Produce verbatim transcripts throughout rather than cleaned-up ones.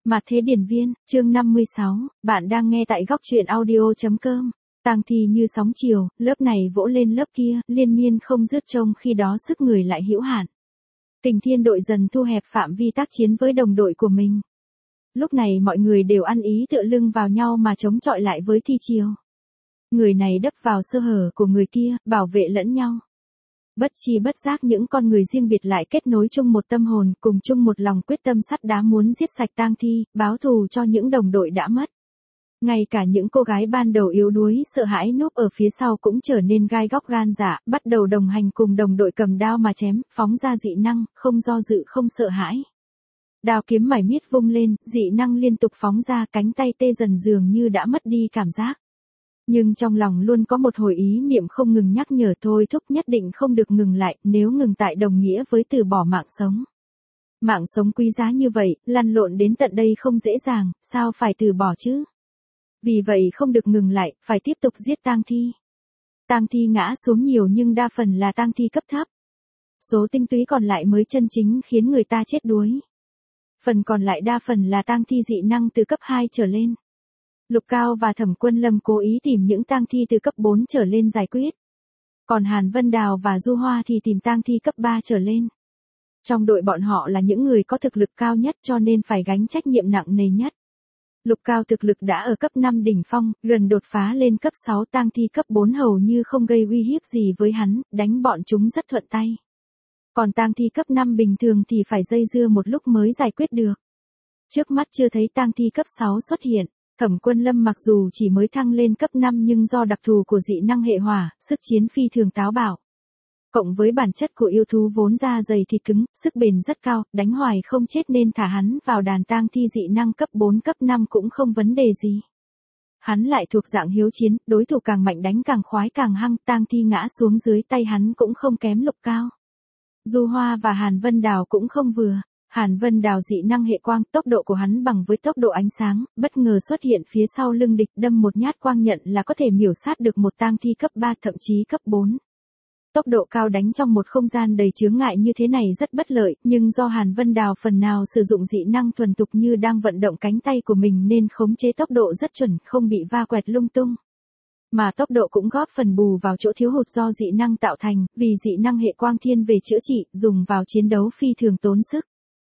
Mạt Thế Điển Viên, chương năm mươi sáu, bạn đang nghe tại góc truyện audio chấm com. Tang thi như sóng chiều, lớp này vỗ lên lớp kia, liên miên không dứt, trong khi đó sức người lại hữu hạn. Kình Thiên đội dần thu hẹp phạm vi tác chiến với đồng đội của mình. Lúc này mọi người đều ăn ý tựa lưng vào nhau mà chống chọi lại với thi chiều. Người này đắp vào sơ hở của người kia, bảo vệ lẫn nhau. Bất chi bất giác những con người riêng biệt lại kết nối chung một tâm hồn, cùng chung một lòng quyết tâm sắt đá muốn giết sạch tang thi, báo thù cho những đồng đội đã mất. Ngay cả những cô gái ban đầu yếu đuối, sợ hãi núp ở phía sau cũng trở nên gai góc gan dạ, bắt đầu đồng hành cùng đồng đội cầm đao mà chém, phóng ra dị năng, không do dự không sợ hãi. Đao kiếm mải miết vung lên, dị năng liên tục phóng ra, cánh tay tê dần dường như đã mất đi cảm giác. Nhưng trong lòng luôn có một hồi ý niệm không ngừng nhắc nhở thôi thúc nhất định không được ngừng lại, nếu ngừng tại đồng nghĩa với từ bỏ mạng sống. Mạng sống quý giá như vậy, lăn lộn đến tận đây không dễ dàng, sao phải từ bỏ chứ? Vì vậy không được ngừng lại, phải tiếp tục giết tang thi. Tang thi ngã xuống nhiều nhưng đa phần là tang thi cấp thấp. Số tinh túy còn lại mới chân chính khiến người ta chết đuối. Phần còn lại đa phần là tang thi dị năng từ cấp hai trở lên. Lục Cao và Thẩm Quân Lâm cố ý tìm những tang thi từ cấp bốn trở lên giải quyết. Còn Hàn Vân Đào và Du Hoa thì tìm tang thi cấp ba trở lên. Trong đội bọn họ là những người có thực lực cao nhất cho nên phải gánh trách nhiệm nặng nề nhất. Lục Cao thực lực đã ở cấp năm đỉnh phong, gần đột phá lên cấp sáu, tang thi cấp bốn hầu như không gây uy hiếp gì với hắn, đánh bọn chúng rất thuận tay. Còn tang thi cấp năm bình thường thì phải dây dưa một lúc mới giải quyết được. Trước mắt chưa thấy tang thi cấp sáu xuất hiện. Thẩm Quân Lâm mặc dù chỉ mới thăng lên cấp năm nhưng do đặc thù của dị năng hệ hỏa, sức chiến phi thường táo bạo. Cộng với bản chất của yêu thú vốn da dày thịt cứng, sức bền rất cao, đánh hoài không chết nên thả hắn vào đàn tang thi dị năng cấp bốn cấp năm cũng không vấn đề gì. Hắn lại thuộc dạng hiếu chiến, đối thủ càng mạnh đánh càng khoái càng hăng, tang thi ngã xuống dưới tay hắn cũng không kém Lục Cao. Du Hoa và Hàn Vân Đào cũng không vừa. Hàn Vân Đào dị năng hệ quang, tốc độ của hắn bằng với tốc độ ánh sáng, bất ngờ xuất hiện phía sau lưng địch, đâm một nhát quang nhận là có thể miểu sát được một tang thi cấp ba thậm chí cấp bốn. Tốc độ cao đánh trong một không gian đầy chướng ngại như thế này rất bất lợi, nhưng do Hàn Vân Đào phần nào sử dụng dị năng thuần thục như đang vận động cánh tay của mình nên khống chế tốc độ rất chuẩn, không bị va quẹt lung tung. Mà tốc độ cũng góp phần bù vào chỗ thiếu hụt do dị năng tạo thành, vì dị năng hệ quang thiên về chữa trị, dùng vào chiến đấu phi thường tốn sức.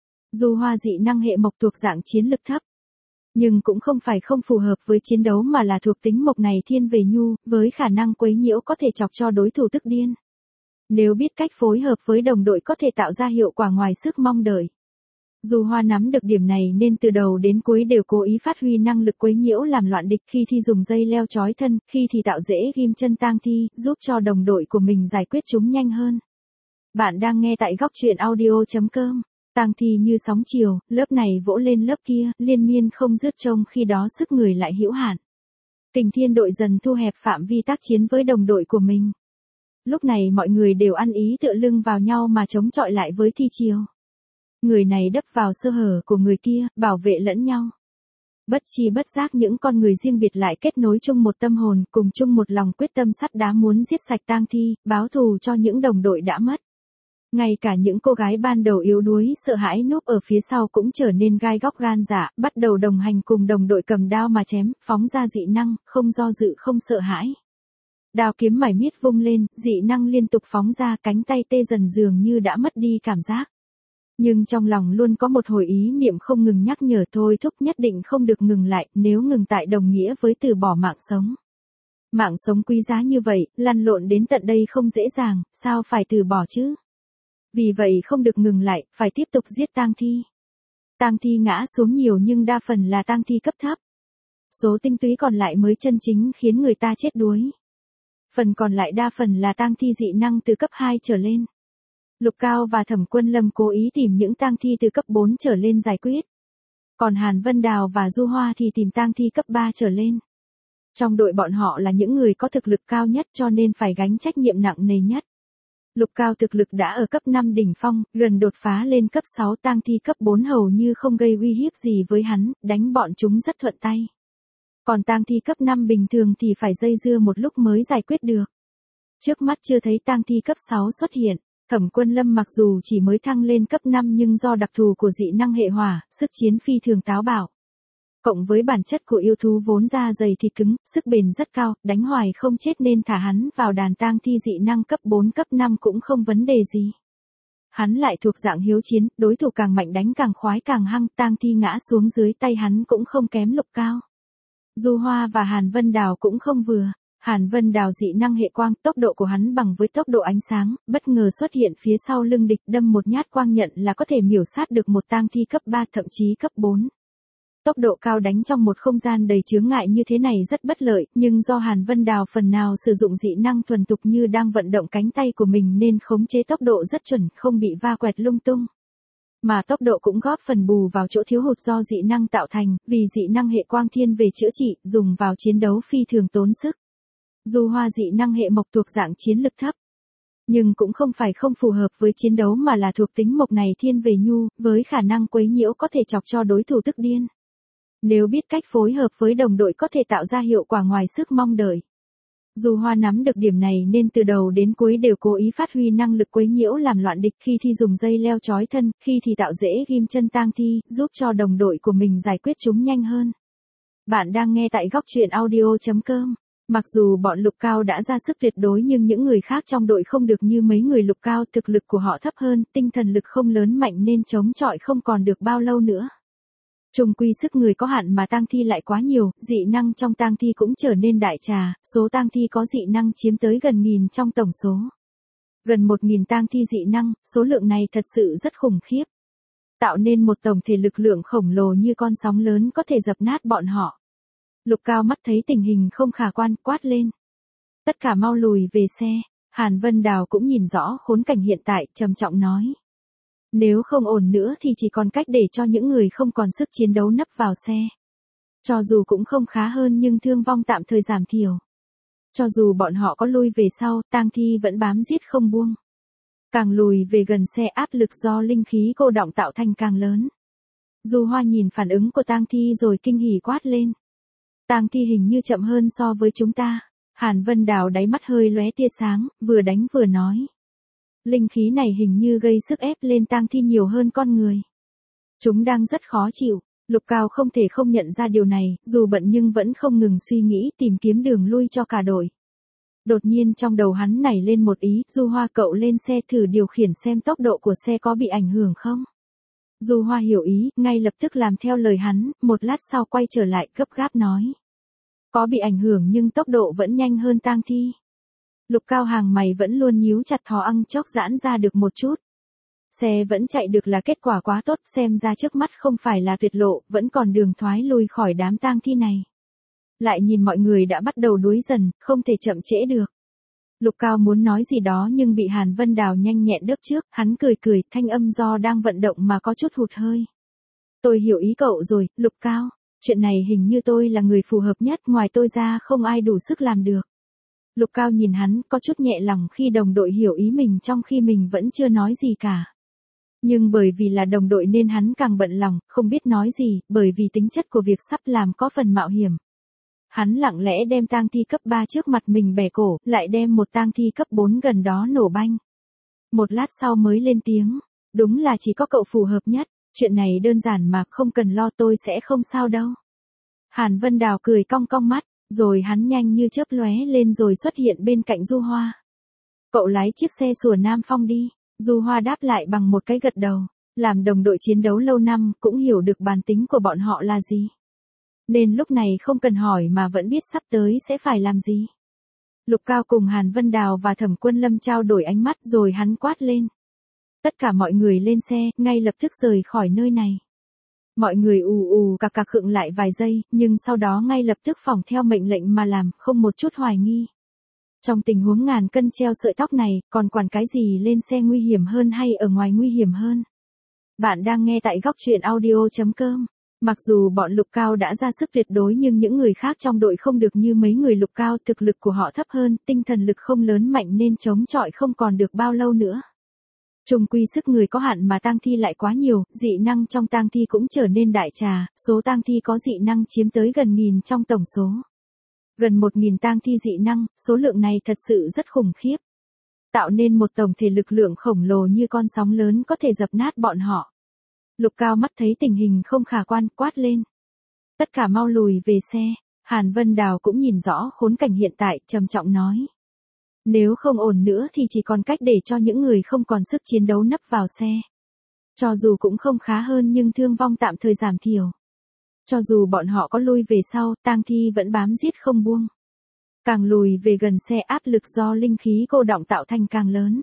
Du Hoa dị năng hệ mộc thuộc dạng chiến lực thấp. Nhưng cũng không phải không phù hợp với chiến đấu mà là thuộc tính mộc này thiên về nhu, với khả năng quấy nhiễu có thể chọc cho đối thủ tức điên. Nếu biết cách phối hợp với đồng đội có thể tạo ra hiệu quả ngoài sức mong đợi. Du Hoa nắm được điểm này nên từ đầu đến cuối đều cố ý phát huy năng lực quấy nhiễu làm loạn địch, khi thì dùng dây leo trói thân, khi thì tạo dễ ghim chân tang thi, giúp cho đồng đội của mình giải quyết chúng nhanh hơn. Bạn đang nghe tại góc truyện audio chấm com. Tang thi như sóng chiều, lớp này vỗ lên lớp kia, liên miên không dứt, trong khi đó sức người lại hữu hạn. Kình Thiên đội dần thu hẹp phạm vi tác chiến với đồng đội của mình. Lúc này mọi người đều ăn ý tựa lưng vào nhau mà chống chọi lại với thi chiều. Người này đắp vào sơ hở của người kia, bảo vệ lẫn nhau. Bất chi bất giác những con người riêng biệt lại kết nối chung một tâm hồn, cùng chung một lòng quyết tâm sắt đá muốn giết sạch tang thi, báo thù cho những đồng đội đã mất. Ngay cả những cô gái ban đầu yếu đuối, sợ hãi núp ở phía sau cũng trở nên gai góc gan dạ, bắt đầu đồng hành cùng đồng đội cầm đao mà chém, phóng ra dị năng, không do dự không sợ hãi. Đao kiếm mải miết vung lên, dị năng liên tục phóng ra, cánh tay tê dần dường như đã mất đi cảm giác. Nhưng trong lòng luôn có một hồi ý niệm không ngừng nhắc nhở thôi thúc nhất định không được ngừng lại, nếu ngừng tại đồng nghĩa với từ bỏ mạng sống. Mạng sống quý giá như vậy, lăn lộn đến tận đây không dễ dàng, sao phải từ bỏ chứ? Vì vậy không được ngừng lại, phải tiếp tục giết tang thi. Tang thi ngã xuống nhiều nhưng đa phần là tang thi cấp thấp. Số tinh túy còn lại mới chân chính khiến người ta chết đuối. Phần còn lại đa phần là tang thi dị năng từ cấp hai trở lên. Lục Cao và Thẩm Quân Lâm cố ý tìm những tang thi từ cấp bốn trở lên giải quyết. Còn Hàn Vân Đào và Du Hoa thì tìm tang thi cấp ba trở lên. Trong đội bọn họ là những người có thực lực cao nhất cho nên phải gánh trách nhiệm nặng nề nhất. Lục Cao thực lực đã ở cấp năm đỉnh phong, gần đột phá lên cấp sáu, tang thi cấp bốn hầu như không gây uy hiếp gì với hắn, đánh bọn chúng rất thuận tay. Còn tang thi cấp năm bình thường thì phải dây dưa một lúc mới giải quyết được. Trước mắt chưa thấy tang thi cấp sáu xuất hiện. Thẩm Quân Lâm mặc dù chỉ mới thăng lên cấp năm nhưng do đặc thù của dị năng hệ hỏa, sức chiến phi thường táo bạo. Cộng với bản chất của yêu thú vốn da dày thịt cứng, sức bền rất cao, đánh hoài không chết nên thả hắn vào đàn tang thi dị năng cấp bốn cấp năm cũng không vấn đề gì. Hắn lại thuộc dạng hiếu chiến, đối thủ càng mạnh đánh càng khoái càng hăng, tang thi ngã xuống dưới tay hắn cũng không kém Lục Cao. Du Hoa và Hàn Vân Đào cũng không vừa. Hàn Vân Đào dị năng hệ quang, tốc độ của hắn bằng với tốc độ ánh sáng, bất ngờ xuất hiện phía sau lưng địch, đâm một nhát quang nhận là có thể miểu sát được một tang thi cấp ba thậm chí cấp bốn. Tốc độ cao đánh trong một không gian đầy chướng ngại như thế này rất bất lợi, nhưng do Hàn Vân Đào phần nào sử dụng dị năng thuần thục như đang vận động cánh tay của mình nên khống chế tốc độ rất chuẩn, không bị va quẹt lung tung. Mà tốc độ cũng góp phần bù vào chỗ thiếu hụt do dị năng tạo thành, vì dị năng hệ quang thiên về chữa trị, dùng vào chiến đấu phi thường tốn sức. Du Hoa dị năng hệ mộc thuộc dạng chiến lực thấp, nhưng cũng không phải không phù hợp với chiến đấu mà là thuộc tính mộc này thiên về nhu, với khả năng quấy nhiễu có thể chọc cho đối thủ tức điên. Nếu biết cách phối hợp với đồng đội có thể tạo ra hiệu quả ngoài sức mong đợi. Du Hoa nắm được điểm này nên từ đầu đến cuối đều cố ý phát huy năng lực quấy nhiễu làm loạn địch, khi thì dùng dây leo trói thân, khi thì tạo rễ ghim chân tang thi, giúp cho đồng đội của mình giải quyết chúng nhanh hơn. Bạn đang nghe tại góc truyện audio chấm com. Mặc dù bọn Lục Cao đã ra sức tuyệt đối nhưng những người khác trong đội không được như mấy người Lục Cao, thực lực của họ thấp hơn, tinh thần lực không lớn mạnh nên chống chọi không còn được bao lâu nữa. Chung quy sức người có hạn mà tang thi lại quá nhiều, dị năng trong tang thi cũng trở nên đại trà, số tang thi có dị năng chiếm tới gần nghìn trong tổng số. Gần một nghìn tang thi dị năng, số lượng này thật sự rất khủng khiếp. Tạo nên một tổng thể lực lượng khổng lồ như con sóng lớn có thể dập nát bọn họ. Lục Cao mắt thấy tình hình không khả quan, quát lên. Tất cả mau lùi về xe. Hàn Vân Đào cũng nhìn rõ khốn cảnh hiện tại, trầm trọng nói. Nếu không ổn nữa thì chỉ còn cách để cho những người không còn sức chiến đấu nấp vào xe. Cho dù cũng không khá hơn nhưng thương vong tạm thời giảm thiểu. Cho dù bọn họ có lui về sau, tang thi vẫn bám giết không buông. Càng lùi về gần xe áp lực do linh khí cô đọng tạo thành càng lớn. Du Hoa nhìn phản ứng của tang thi rồi kinh hỉ quát lên. Tang thi hình như chậm hơn so với chúng ta. Hàn Vân Đào đáy mắt hơi lóe tia sáng, vừa đánh vừa nói. Linh khí này hình như gây sức ép lên tang thi nhiều hơn con người. Chúng đang rất khó chịu. Lục Cao không thể không nhận ra điều này, dù bận nhưng vẫn không ngừng suy nghĩ tìm kiếm đường lui cho cả đội. Đột nhiên trong đầu hắn nảy lên một ý, Du Hoa cậu lên xe thử điều khiển xem tốc độ của xe có bị ảnh hưởng không. Du Hoa hiểu ý, ngay lập tức làm theo lời hắn, một lát sau quay trở lại gấp gáp nói. Có bị ảnh hưởng nhưng tốc độ vẫn nhanh hơn tang thi. Lục Cao hàng mày vẫn luôn nhíu chặt thò ăng chốc giãn ra được một chút. Xe vẫn chạy được là kết quả quá tốt, xem ra trước mắt không phải là tuyệt lộ, vẫn còn đường thoái lui khỏi đám tang thi này. Lại nhìn mọi người đã bắt đầu đuối dần, không thể chậm trễ được. Lục Cao muốn nói gì đó nhưng bị Hàn Vân Đào nhanh nhẹn đớp trước, hắn cười cười, thanh âm do đang vận động mà có chút hụt hơi. Tôi hiểu ý cậu rồi, Lục Cao, chuyện này hình như tôi là người phù hợp nhất, ngoài tôi ra không ai đủ sức làm được. Lục Cao nhìn hắn, có chút nhẹ lòng khi đồng đội hiểu ý mình trong khi mình vẫn chưa nói gì cả. Nhưng bởi vì là đồng đội nên hắn càng bận lòng, không biết nói gì, bởi vì tính chất của việc sắp làm có phần mạo hiểm. Hắn lặng lẽ đem tang thi cấp ba trước mặt mình bẻ cổ, lại đem một tang thi cấp bốn gần đó nổ banh. Một lát sau mới lên tiếng, đúng là chỉ có cậu phù hợp nhất, chuyện này đơn giản mà, không cần lo, tôi sẽ không sao đâu. Hàn Vân Đào cười cong cong mắt, rồi hắn nhanh như chớp lóe lên rồi xuất hiện bên cạnh Du Hoa. Cậu lái chiếc xe sủa Nam Phong đi. Du Hoa đáp lại bằng một cái gật đầu, làm đồng đội chiến đấu lâu năm cũng hiểu được bản tính của bọn họ là gì. Nên lúc này không cần hỏi mà vẫn biết sắp tới sẽ phải làm gì. Lục Cao cùng Hàn Vân Đào và Thẩm Quân Lâm trao đổi ánh mắt rồi hắn quát lên. Tất cả mọi người lên xe, ngay lập tức rời khỏi nơi này. Mọi người ù ù cạc cạc khựng lại vài giây, nhưng sau đó ngay lập tức phỏng theo mệnh lệnh mà làm, không một chút hoài nghi. Trong tình huống ngàn cân treo sợi tóc này, còn quản cái gì lên xe nguy hiểm hơn hay ở ngoài nguy hiểm hơn. Bạn đang nghe tại góc truyện audio chấm com. Mặc dù bọn Lục Cao đã ra sức tuyệt đối nhưng những người khác trong đội không được như mấy người Lục Cao, thực lực của họ thấp hơn, tinh thần lực không lớn mạnh nên chống chọi không còn được bao lâu nữa. Chung quy sức người có hạn mà tang thi lại quá nhiều, dị năng trong tang thi cũng trở nên đại trà, số tang thi có dị năng chiếm tới gần nghìn trong tổng số. Gần một nghìn tang thi dị năng, số lượng này thật sự rất khủng khiếp. Tạo nên một tổng thể lực lượng khổng lồ như con sóng lớn có thể dập nát bọn họ. Lục Cao mắt thấy tình hình không khả quan, quát lên. Tất cả mau lùi về xe. Hàn Vân Đào cũng nhìn rõ khốn cảnh hiện tại, trầm trọng nói. Nếu không ổn nữa thì chỉ còn cách để cho những người không còn sức chiến đấu nấp vào xe. Cho dù cũng không khá hơn nhưng thương vong tạm thời giảm thiểu. Cho dù bọn họ có lui về sau, tang thi vẫn bám giết không buông. Càng lùi về gần xe áp lực do linh khí cô đọng tạo thành càng lớn.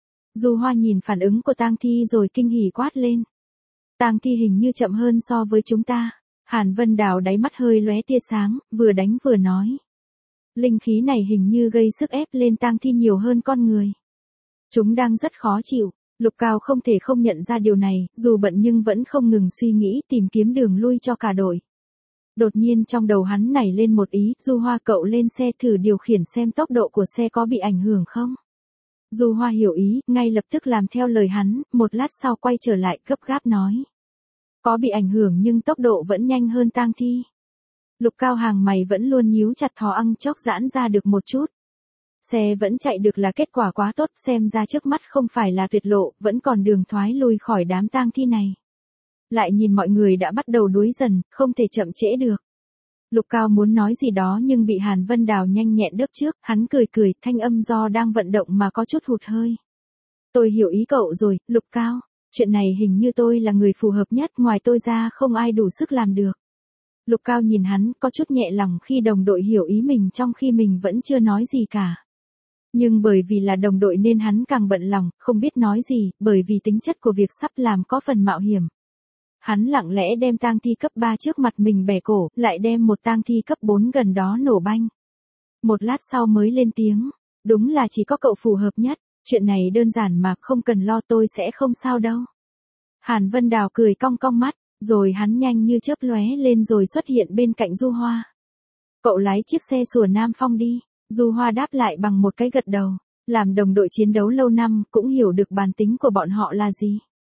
Du Hoa nhìn phản ứng của tang thi rồi kinh hỉ quát lên. Tang thi hình như chậm hơn so với chúng ta. Hàn Vân Đào đáy mắt hơi lóe tia sáng, vừa đánh vừa nói. Linh khí này hình như gây sức ép lên tang thi nhiều hơn con người. Chúng đang rất khó chịu. Lục Cao không thể không nhận ra điều này, dù bận nhưng vẫn không ngừng suy nghĩ tìm kiếm đường lui cho cả đội. Đột nhiên trong đầu hắn nảy lên một ý, Du Hoa cậu lên xe thử điều khiển xem tốc độ của xe có bị ảnh hưởng không. Du Hoa hiểu ý, ngay lập tức làm theo lời hắn, một lát sau quay trở lại gấp gáp nói. Có bị ảnh hưởng nhưng tốc độ vẫn nhanh hơn tang thi. Lục Cao hàng mày vẫn luôn nhíu chặt thò ăng chốc giãn ra được một chút. Xe vẫn chạy được là kết quả quá tốt, xem ra trước mắt không phải là tuyệt lộ, vẫn còn đường thoái lui khỏi đám tang thi này. Lại nhìn mọi người đã bắt đầu đuối dần, không thể chậm trễ được. Lục Cao muốn nói gì đó nhưng bị Hàn Vân Đào nhanh nhẹn đớp trước, hắn cười cười, thanh âm do đang vận động mà có chút hụt hơi. Tôi hiểu ý cậu rồi, Lục Cao, chuyện này hình như tôi là người phù hợp nhất, ngoài tôi ra không ai đủ sức làm được. Lục Cao nhìn hắn, có chút nhẹ lòng khi đồng đội hiểu ý mình trong khi mình vẫn chưa nói gì cả. Nhưng bởi vì là đồng đội nên hắn càng bận lòng, không biết nói gì, bởi vì tính chất của việc sắp làm có phần mạo hiểm. Hắn lặng lẽ đem tang thi cấp ba trước mặt mình bẻ cổ, lại đem một tang thi cấp bốn gần đó nổ banh. Một lát sau mới lên tiếng, đúng là chỉ có cậu phù hợp nhất, chuyện này đơn giản mà không cần lo, tôi sẽ không sao đâu. Hàn Vân Đào cười cong cong mắt, rồi hắn nhanh như chớp lóe lên rồi xuất hiện bên cạnh Du Hoa. Cậu lái chiếc xe sủa Nam Phong đi. Du Hoa đáp lại bằng một cái gật đầu, làm đồng đội chiến đấu lâu năm cũng hiểu được bản tính của bọn họ là gì.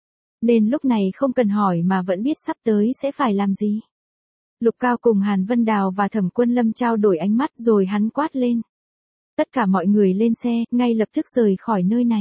Nên lúc này không cần hỏi mà vẫn biết sắp tới sẽ phải làm gì. Lục Cao cùng Hàn Vân Đào và Thẩm Quân Lâm trao đổi ánh mắt rồi hắn quát lên. Tất cả mọi người lên xe, ngay lập tức rời khỏi nơi này.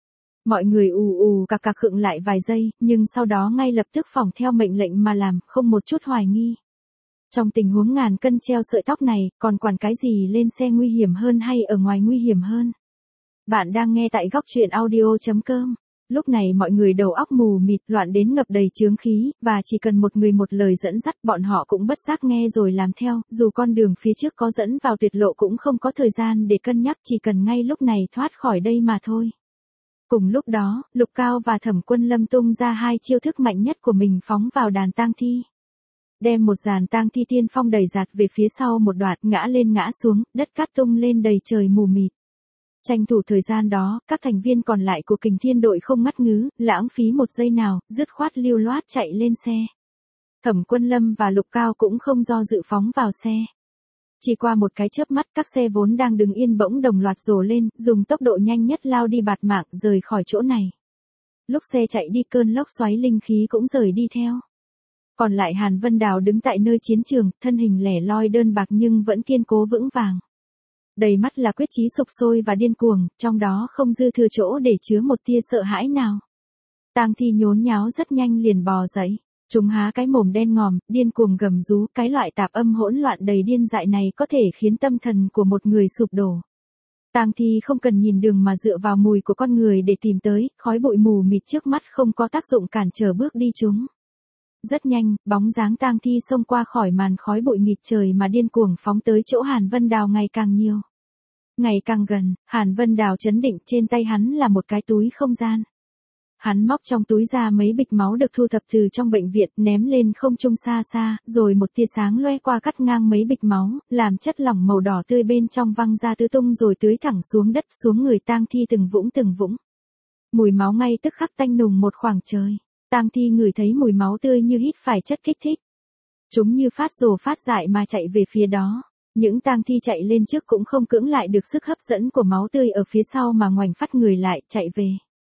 Mọi người ù ù cạc cạc khựng lại vài giây, nhưng sau đó ngay lập tức phỏng theo mệnh lệnh mà làm, không một chút hoài nghi. Trong tình huống ngàn cân treo sợi tóc này, còn quản cái gì lên xe nguy hiểm hơn hay ở ngoài nguy hiểm hơn? Bạn đang nghe tại góc truyện audio chấm com. Lúc này mọi người đầu óc mù mịt, loạn đến ngập đầy chướng khí, và chỉ cần một người một lời dẫn dắt bọn họ cũng bất giác nghe rồi làm theo, dù con đường phía trước có dẫn vào tuyệt lộ cũng không có thời gian để cân nhắc, chỉ cần ngay lúc này thoát khỏi đây mà thôi. Cùng lúc đó, Lục Cao và Thẩm Quân Lâm tung ra hai chiêu thức mạnh nhất của mình phóng vào đàn tang thi. Đem một dàn tang thi tiên phong đẩy giạt về phía sau một đoạn, ngã lên ngã xuống, đất cát tung lên đầy trời mù mịt. Tranh thủ thời gian đó, các thành viên còn lại của Kình Thiên đội không ngắt ngứ, lãng phí một giây nào, dứt khoát lưu loát chạy lên xe. Thẩm Quân Lâm và Lục Cao cũng không do dự phóng vào xe. Chỉ qua một cái chớp mắt, các xe vốn đang đứng yên bỗng đồng loạt rồ lên, dùng tốc độ nhanh nhất lao đi bạt mạng, rời khỏi chỗ này. Lúc xe chạy đi, cơn lốc xoáy linh khí cũng rời đi theo. Còn lại Hàn Vân Đào đứng tại nơi chiến trường, thân hình lẻ loi đơn bạc nhưng vẫn kiên cố vững vàng. Đầy mắt là quyết chí sục sôi và điên cuồng, trong đó không dư thừa chỗ để chứa một tia sợ hãi nào. Tang thi nhốn nháo rất nhanh liền bò dậy. Chúng há cái mồm đen ngòm, điên cuồng gầm rú, cái loại tạp âm hỗn loạn đầy điên dại này có thể khiến tâm thần của một người sụp đổ. Tang thi không cần nhìn đường mà dựa vào mùi của con người để tìm tới, khói bụi mù mịt trước mắt không có tác dụng cản trở bước đi chúng. Rất nhanh, bóng dáng tang thi xông qua khỏi màn khói bụi nghịt trời mà điên cuồng phóng tới chỗ Hàn Vân Đào ngày càng nhiều. Ngày càng gần, Hàn Vân Đào chấn định, trên tay hắn là một cái túi không gian. Hắn móc trong túi ra mấy bịch máu được thu thập từ trong bệnh viện, ném lên không trung xa xa, rồi một tia sáng loe qua cắt ngang mấy bịch máu, làm chất lỏng màu đỏ tươi bên trong văng ra tứ tung rồi tưới thẳng xuống đất, xuống người tang thi từng vũng từng vũng. Mùi máu ngay tức khắc tanh nùng một khoảng trời. Tang thi ngửi thấy mùi máu tươi như hít phải chất kích thích. Chúng như phát rồ phát dại mà chạy về phía đó. Những tang thi chạy lên trước cũng không cưỡng lại được sức hấp dẫn của máu tươi ở phía sau mà ngoảnh phát người lại, chạy về.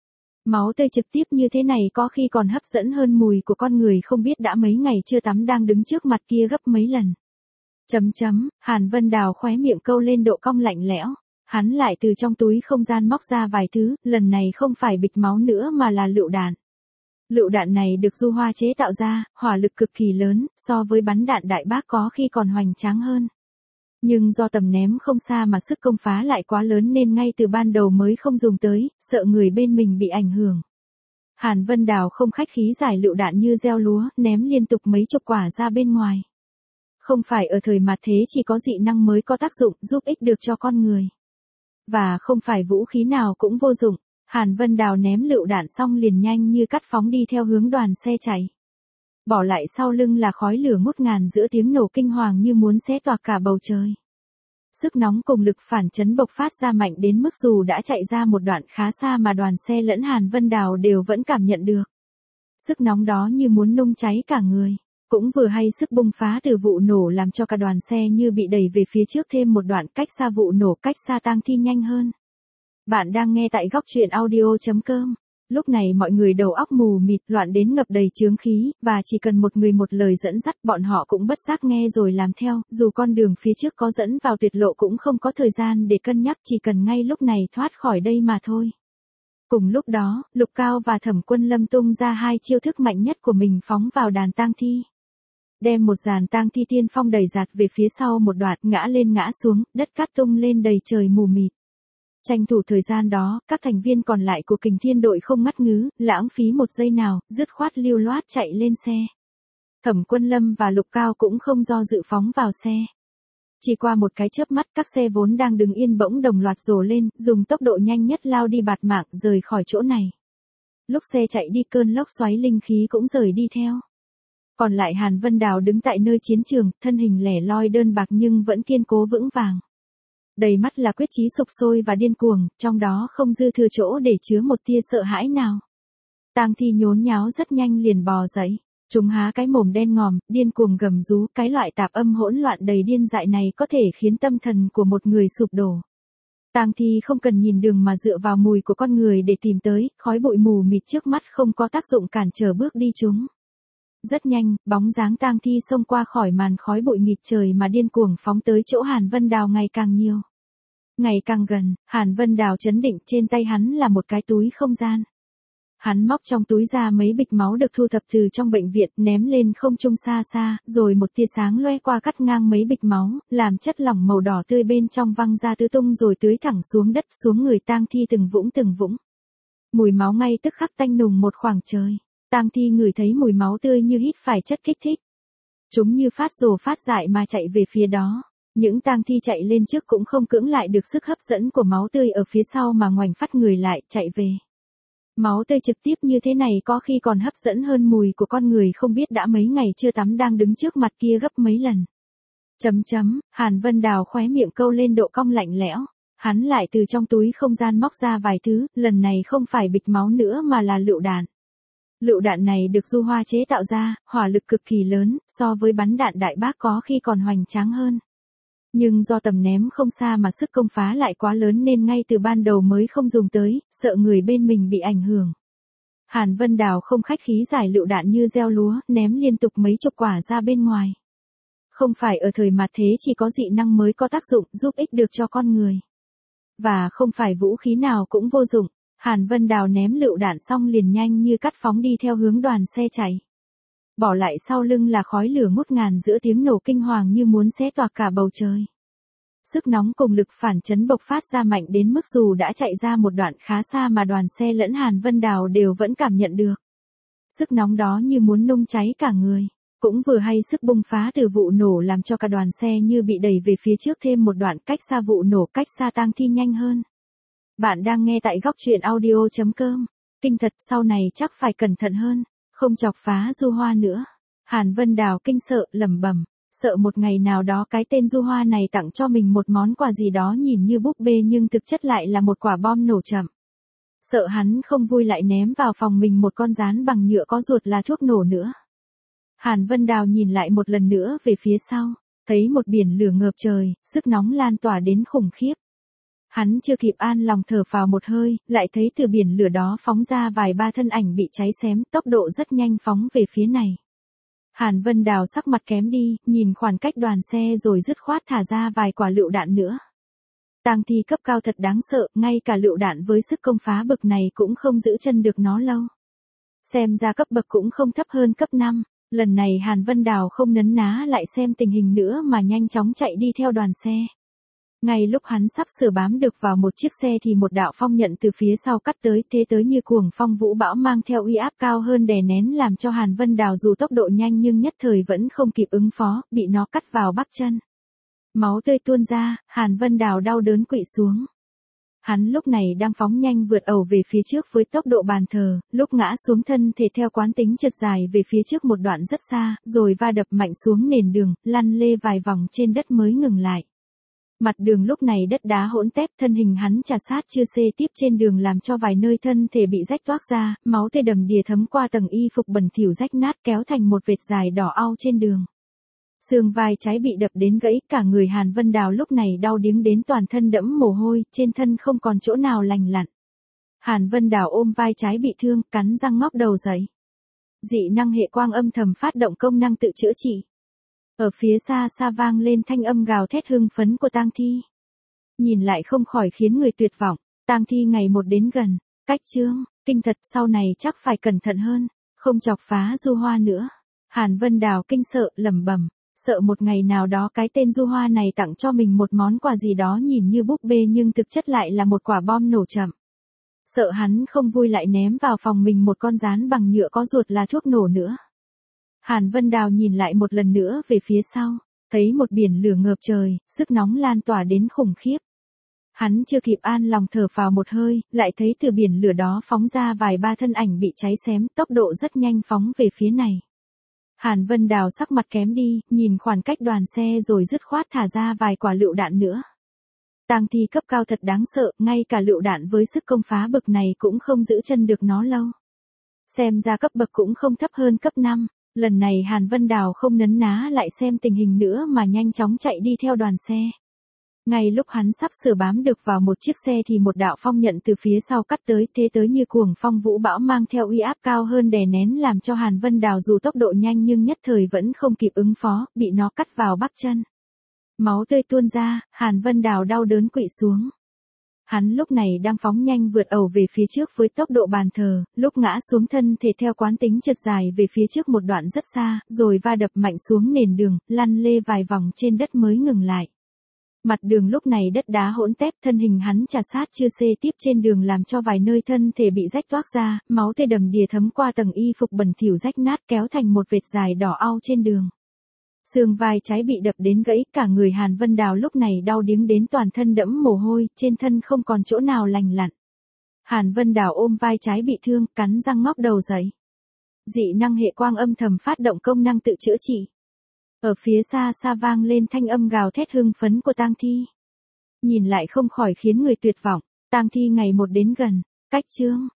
Máu tươi trực tiếp như thế này có khi còn hấp dẫn hơn mùi của con người không biết đã mấy ngày chưa tắm đang đứng trước mặt kia gấp mấy lần. Chấm chấm, Hàn Vân Đào khóe miệng câu lên độ cong lạnh lẽo. Hắn lại từ trong túi không gian móc ra vài thứ, lần này không phải bịch máu nữa mà là lựu đạn. Lựu đạn này được Du Hoa chế tạo ra, hỏa lực cực kỳ lớn, so với bắn đạn đại bác có khi còn hoành tráng hơn. Nhưng do tầm ném không xa mà sức công phá lại quá lớn nên ngay từ ban đầu mới không dùng tới, sợ người bên mình bị ảnh hưởng. Hàn Vân Đào không khách khí giải lựu đạn như gieo lúa, ném liên tục mấy chục quả ra bên ngoài. Không phải ở thời mạt thế chỉ có dị năng mới có tác dụng giúp ích được cho con người. Và không phải vũ khí nào cũng vô dụng, Hàn Vân Đào ném lựu đạn xong liền nhanh như cắt phóng đi theo hướng đoàn xe chạy. Bỏ lại sau lưng là khói lửa ngút ngàn giữa tiếng nổ kinh hoàng như muốn xé toạc cả bầu trời. Sức nóng cùng lực phản chấn bộc phát ra mạnh đến mức dù đã chạy ra một đoạn khá xa mà đoàn xe lẫn Hàn Vân Đào đều vẫn cảm nhận được. Sức nóng đó như muốn nung cháy cả người. Cũng vừa hay sức bùng phá từ vụ nổ làm cho cả đoàn xe như bị đẩy về phía trước thêm một đoạn cách xa vụ nổ, cách xa tang thi nhanh hơn. Bạn đang nghe tại góc truyện audio chấm com. Lúc này mọi người đầu óc mù mịt, loạn đến ngập đầy chướng khí, và chỉ cần một người một lời dẫn dắt bọn họ cũng bất giác nghe rồi làm theo, dù con đường phía trước có dẫn vào tuyệt lộ cũng không có thời gian để cân nhắc, chỉ cần ngay lúc này thoát khỏi đây mà thôi. Cùng lúc đó, Lục Cao và Thẩm Quân Lâm tung ra hai chiêu thức mạnh nhất của mình phóng vào đàn tang thi. Đem một dàn tang thi tiên phong đẩy giạt về phía sau một đoạn, ngã lên ngã xuống, đất cát tung lên đầy trời mù mịt. Tranh thủ thời gian đó, các thành viên còn lại của Kình Thiên đội không ngắt ngứ, lãng phí một giây nào, dứt khoát lưu loát chạy lên xe. Thẩm Quân Lâm và Lục Cao cũng không do dự phóng vào xe. Chỉ qua một cái chớp mắt, các xe vốn đang đứng yên bỗng đồng loạt rồ lên, dùng tốc độ nhanh nhất lao đi bạt mạng, rời khỏi chỗ này. Lúc xe chạy đi, cơn lốc xoáy linh khí cũng rời đi theo. Còn lại Hàn Vân Đào đứng tại nơi chiến trường, thân hình lẻ loi đơn bạc nhưng vẫn kiên cố vững vàng. Đầy mắt là quyết chí sục sôi và điên cuồng, trong đó không dư thừa chỗ để chứa một tia sợ hãi nào. Tang thi nhốn nháo rất nhanh liền bò dậy. Chúng há cái mồm đen ngòm, điên cuồng gầm rú, cái loại tạp âm hỗn loạn đầy điên dại này có thể khiến tâm thần của một người sụp đổ. Tang thi không cần nhìn đường mà dựa vào mùi của con người để tìm tới, khói bụi mù mịt trước mắt không có tác dụng cản trở bước đi chúng. Rất nhanh, bóng dáng tang thi xông qua khỏi màn khói bụi nghịt trời mà điên cuồng phóng tới chỗ Hàn Vân Đào ngày càng nhiều. Ngày càng gần, Hàn Vân Đào chấn định, trên tay hắn là một cái túi không gian. Hắn móc trong túi ra mấy bịch máu được thu thập từ trong bệnh viện, ném lên không trung xa xa, rồi một tia sáng loe qua cắt ngang mấy bịch máu, làm chất lỏng màu đỏ tươi bên trong văng ra tứ tung rồi tưới thẳng xuống đất, xuống người tang thi từng vũng từng vũng. Mùi máu ngay tức khắc tanh nùng một khoảng trời. Tang thi ngửi thấy mùi máu tươi như hít phải chất kích thích. Chúng như phát rồ phát dại mà chạy về phía đó. Những tang thi chạy lên trước cũng không cưỡng lại được sức hấp dẫn của máu tươi ở phía sau mà ngoảnh phát người lại, chạy về. Máu tươi trực tiếp như thế này có khi còn hấp dẫn hơn mùi của con người không biết đã mấy ngày chưa tắm đang đứng trước mặt kia gấp mấy lần. Chấm chấm, Hàn Vân Đào khóe miệng câu lên độ cong lạnh lẽo. Hắn lại từ trong túi không gian móc ra vài thứ, lần này không phải bịch máu nữa mà là lựu đạn. Lựu đạn này được Du Hoa chế tạo ra, hỏa lực cực kỳ lớn, so với bắn đạn đại bác có khi còn hoành tráng hơn. Nhưng do tầm ném không xa mà sức công phá lại quá lớn nên ngay từ ban đầu mới không dùng tới, sợ người bên mình bị ảnh hưởng. Hàn Vân Đào không khách khí giải lựu đạn như gieo lúa, ném liên tục mấy chục quả ra bên ngoài. Không phải ở thời mạt thế chỉ có dị năng mới có tác dụng giúp ích được cho con người. Và không phải vũ khí nào cũng vô dụng. Hàn Vân Đào ném lựu đạn xong liền nhanh như cắt phóng đi theo hướng đoàn xe chạy. Bỏ lại sau lưng là khói lửa ngút ngàn giữa tiếng nổ kinh hoàng như muốn xé toạc cả bầu trời. Sức nóng cùng lực phản chấn bộc phát ra mạnh đến mức dù đã chạy ra một đoạn khá xa mà đoàn xe lẫn Hàn Vân Đào đều vẫn cảm nhận được. Sức nóng đó như muốn nung cháy cả người. Cũng vừa hay sức bùng phá từ vụ nổ làm cho cả đoàn xe như bị đẩy về phía trước thêm một đoạn cách xa vụ nổ, cách xa tang thi nhanh hơn. Bạn đang nghe tại góc truyện audio chấm com. Kinh thật, sau này chắc phải cẩn thận hơn, không chọc phá Du Hoa nữa. Hàn Vân Đào kinh sợ, lẩm bẩm, sợ một ngày nào đó cái tên Du Hoa này tặng cho mình một món quà gì đó nhìn như búp bê nhưng thực chất lại là một quả bom nổ chậm. Sợ hắn không vui lại ném vào phòng mình một con rán bằng nhựa có ruột là thuốc nổ nữa. Hàn Vân Đào nhìn lại một lần nữa về phía sau, thấy một biển lửa ngập trời, sức nóng lan tỏa đến khủng khiếp. Hắn chưa kịp an lòng thở phào một hơi, lại thấy từ biển lửa đó phóng ra vài ba thân ảnh bị cháy xém, tốc độ rất nhanh phóng về phía này. Hàn Vân Đào sắc mặt kém đi, nhìn khoảng cách đoàn xe rồi dứt khoát thả ra vài quả lựu đạn nữa. Tang thi cấp cao thật đáng sợ, ngay cả lựu đạn với sức công phá bực này cũng không giữ chân được nó lâu. Xem ra cấp bậc cũng không thấp hơn cấp năm. Lần này Hàn Vân Đào không nấn ná lại xem tình hình nữa mà nhanh chóng chạy đi theo đoàn xe. Ngay lúc hắn sắp sửa bám được vào một chiếc xe thì một đạo phong nhận từ phía sau cắt tới, thế tới như cuồng phong vũ bão mang theo uy áp cao hơn đè nén làm cho Hàn Vân Đào dù tốc độ nhanh nhưng nhất thời vẫn không kịp ứng phó, bị nó cắt vào bắp chân. Máu tươi tuôn ra, Hàn Vân Đào đau đớn quỵ xuống. Hắn lúc này đang phóng nhanh vượt ẩu về phía trước với tốc độ bàn thờ, lúc ngã xuống thân thể theo quán tính trượt dài về phía trước một đoạn rất xa, rồi va đập mạnh xuống nền đường, lăn lê vài vòng trên đất mới ngừng lại. Mặt đường lúc này đất đá hỗn tép, thân hình hắn chà sát chưa xê tiếp trên đường làm cho vài nơi thân thể bị rách toác ra, máu tươi đầm đìa thấm qua tầng y phục bẩn thỉu rách nát kéo thành một vệt dài đỏ au trên đường. Xương vai trái bị đập đến gãy, cả người Hàn Vân Đào lúc này đau điếng đến toàn thân đẫm mồ hôi, trên thân không còn chỗ nào lành lặn. Hàn Vân Đào ôm vai trái bị thương, cắn răng ngóc đầu dậy. Dị năng hệ quang âm thầm phát động công năng tự chữa trị. Ở phía xa xa vang lên thanh âm gào thét hưng phấn của tang thi. Nhìn lại không khỏi khiến người tuyệt vọng, tang thi ngày một đến gần, cách Trương, Kinh thật sau này chắc phải cẩn thận hơn, không chọc phá Du Hoa nữa. Hàn Vân Đào kinh sợ, lẩm bẩm, sợ một ngày nào đó cái tên Du Hoa này tặng cho mình một món quà gì đó nhìn như búp bê nhưng thực chất lại là một quả bom nổ chậm. Sợ hắn không vui lại ném vào phòng mình một con rán bằng nhựa có ruột là thuốc nổ nữa. Hàn Vân Đào nhìn lại một lần nữa về phía sau, thấy một biển lửa ngập trời, sức nóng lan tỏa đến khủng khiếp. Hắn chưa kịp an lòng thở vào một hơi, lại thấy từ biển lửa đó phóng ra vài ba thân ảnh bị cháy xém, tốc độ rất nhanh phóng về phía này. Hàn Vân Đào sắc mặt kém đi, nhìn khoảng cách đoàn xe rồi dứt khoát thả ra vài quả lựu đạn nữa. Tang thi cấp cao thật đáng sợ, ngay cả lựu đạn với sức công phá bực này cũng không giữ chân được nó lâu. Xem ra cấp bậc cũng không thấp hơn cấp năm. Lần này Hàn Vân Đào không nấn ná lại xem tình hình nữa mà nhanh chóng chạy đi theo đoàn xe. Ngay lúc hắn sắp sửa bám được vào một chiếc xe thì một đạo phong nhận từ phía sau cắt tới, thế tới như cuồng phong vũ bão mang theo uy áp cao hơn đè nén làm cho Hàn Vân Đào dù tốc độ nhanh nhưng nhất thời vẫn không kịp ứng phó, bị nó cắt vào bắp chân. Máu tươi tuôn ra, Hàn Vân Đào đau đớn quỵ xuống. Hắn lúc này đang phóng nhanh vượt ẩu về phía trước với tốc độ bàn thờ, lúc ngã xuống thân thể theo quán tính trượt dài về phía trước một đoạn rất xa, rồi va đập mạnh xuống nền đường, lăn lê vài vòng trên đất mới ngừng lại. Mặt đường lúc này đất đá hỗn tép, thân hình hắn chà sát chưa xê tiếp trên đường làm cho vài nơi thân thể bị rách toác ra, máu tươi đầm đìa thấm qua tầng y phục bẩn thỉu rách nát kéo thành một vệt dài đỏ au trên đường. Xương vai trái bị đập đến gãy, cả người Hàn Vân Đào lúc này đau điếng đến toàn thân đẫm mồ hôi, trên thân không còn chỗ nào lành lặn. Hàn Vân Đào ôm vai trái bị thương, cắn răng ngóc đầu dậy. Dị năng hệ quang âm thầm phát động công năng tự chữa trị. Ở phía xa xa vang lên thanh âm gào thét hưng phấn của tang thi. Nhìn lại không khỏi khiến người tuyệt vọng, tang thi ngày một đến gần, cách Trương,